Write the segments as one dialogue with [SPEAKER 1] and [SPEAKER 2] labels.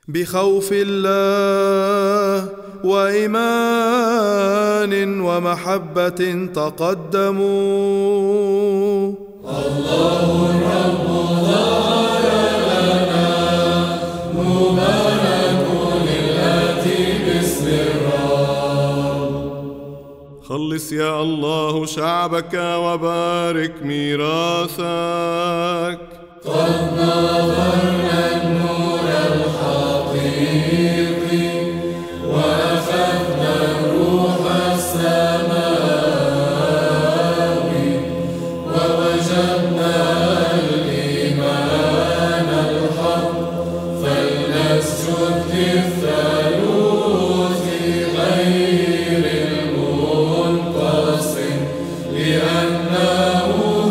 [SPEAKER 1] بخوف الله وإيمان ومحبة تقدموا.
[SPEAKER 2] الله الرب ظهر لنا، مبارك للآتي باسم الرب.
[SPEAKER 3] خلص يا الله شعبك وبارك ميراثك.
[SPEAKER 2] قد نظرنا النور الحقيقي وأخذنا الروح السماوي ووجدنا الإيمان الحق، فلنسجد للثالوث غير المنقسم لأنه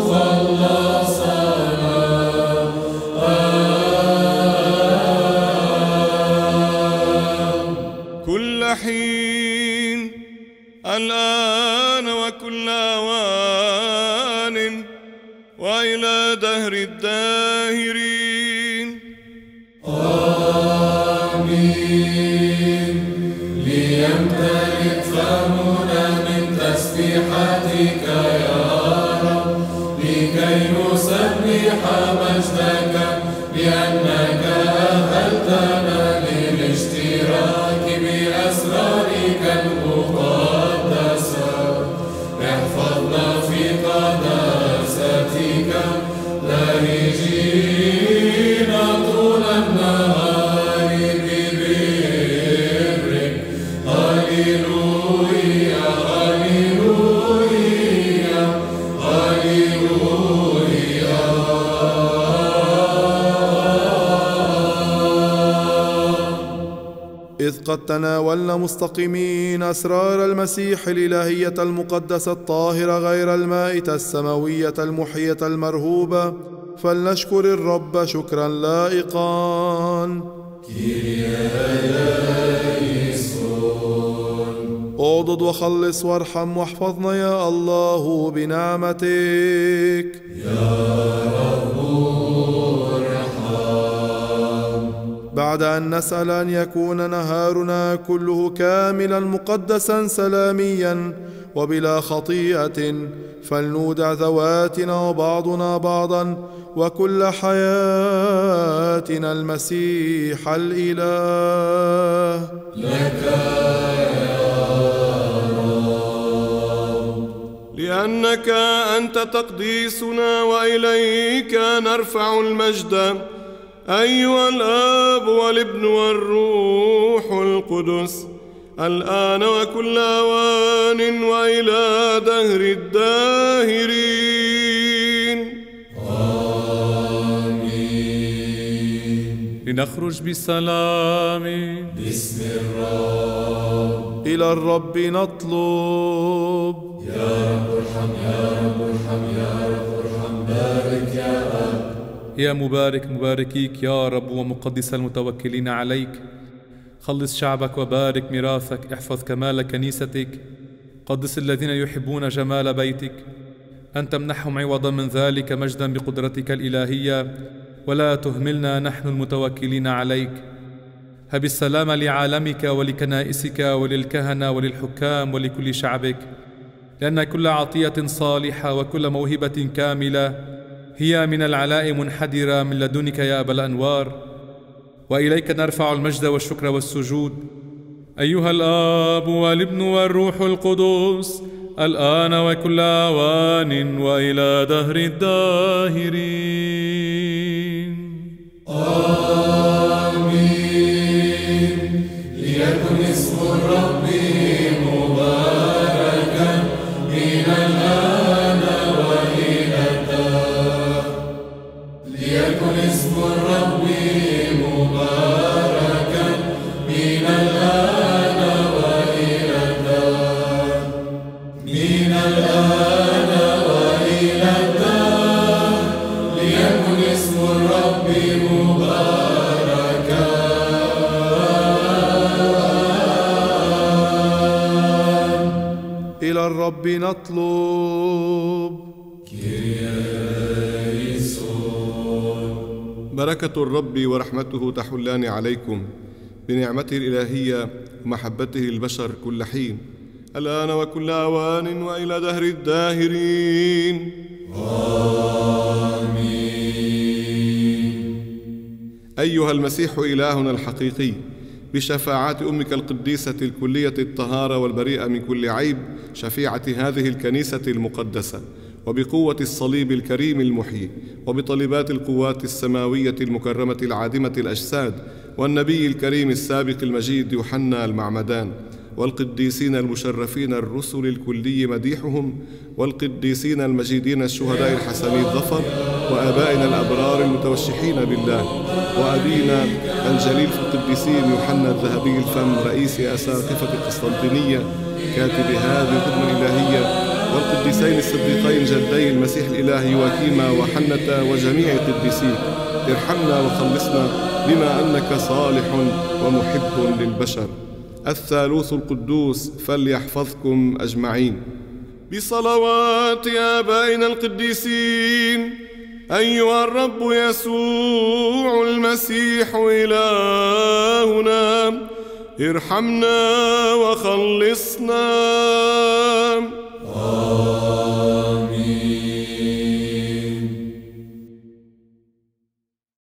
[SPEAKER 2] خلصنا.
[SPEAKER 3] كل حين الآن وكل أوان وإلى دهر الداهرين.
[SPEAKER 2] آمين. ليمتلئ فمنا من تسبيحتك يا رب، لكي نسبح مجدك لأنك أهلتنا للاشتراك بأسرارك المقدسة. احفظنا في قداستك لاهجين طول النهار ببرك. هللويا هللويا هللويا.
[SPEAKER 1] إذ قد تناولنا مستقيمين أسرار المسيح الإلهية المقدسة الطاهرة غير المائتة السماوية المحية المرهوبة، فلنشكر الرب شكرا لائقا. اعضد وخلص وارحم واحفظنا يا الله بنعمتك. بعد أن نسأل أن يكون نهارنا كله كاملا مقدسا سلاميا وبلا خطيئة، فلنودع ذواتنا وبعضنا بعضا وكل حياتنا المسيح الإله.
[SPEAKER 2] لك يا رب.
[SPEAKER 3] لأنك أنت تقديسنا وإليك نرفع المجد، أيها الآب والابن والروح القدس، الآن وكل أوان وإلى دهر الداهرين.
[SPEAKER 2] آمين.
[SPEAKER 4] لنخرج بسلام
[SPEAKER 2] باسم الرب.
[SPEAKER 1] إلى الرب نطلب.
[SPEAKER 2] يا رب ارحم، يا رب ارحم، يا رب ارحم، بارك يا أب.
[SPEAKER 4] يا مبارك مباركيك يا رب ومقدس المتوكلين عليك. خلص شعبك وبارك ميراثك، احفظ كمال كنيستك، قدس الذين يحبون جمال بيتك. أنت امنحهم عوضا من ذلك مجدا بقدرتك الإلهية، ولا تهملنا نحن المتوكلين عليك. هب السلام لعالمك ولكنائسك وللكهنة وللحكام ولكل شعبك، لأن كل عطية صالحة وكل موهبة كاملة هي من العلاء منحدرة من لدنك يا أبا الأنوار، وإليك نرفع المجد والشكر والسجود أيها الآب والابن والروح القدس، الآن وكل آوان وإلى دهر الداهرين.
[SPEAKER 2] آمين. ليكن اسم الرب مباركا من الآن وإلى الدهر. ليكن اسم الرب مباركا من الآن وإلى الدهر. من الآن وإلى الدهر. ليكن اسم الرب مباركا.
[SPEAKER 1] إلى الرب نطلب.
[SPEAKER 3] بركة الرب ورحمته تحلان عليكم بنعمته الإلهية ومحبته للبشر كل حين الآن وكل أوان وإلى دهر الداهرين.
[SPEAKER 2] آمين.
[SPEAKER 3] أيها المسيح إلهنا الحقيقي، بشفاعات أمك القديسة الكلية الطهارة والبريئة من كل عيب، شفيعة هذه الكنيسة المقدسة، وبقوة الصليب الكريم المحيي، وبطلبات القوات السماوية المكرمة العادمة الأجساد، والنبي الكريم السابق المجيد يوحنا المعمدان، والقديسين المشرفين الرسل الكلي مديحهم، والقديسين المجيدين الشهداء الحسني الظفر، وآبائنا الأبرار المتوشحين بالله، وأبينا الجليل في القديسين يوحنا الذهبي الفم رئيس أساقفة القسطنطينية كاتب هذه الخدمة الإلهية، والقديسين الصديقين جدي المسيح الإله يواكيما وحنة وجميع قديسيك، ارحمنا وخلصنا بما أنك صالح ومحب للبشر. الثالوث القدوس فليحفظكم أجمعين. بصلوات آبائنا القديسين أيها الرب يسوع المسيح إلهنا، ارحمنا وخلصنا.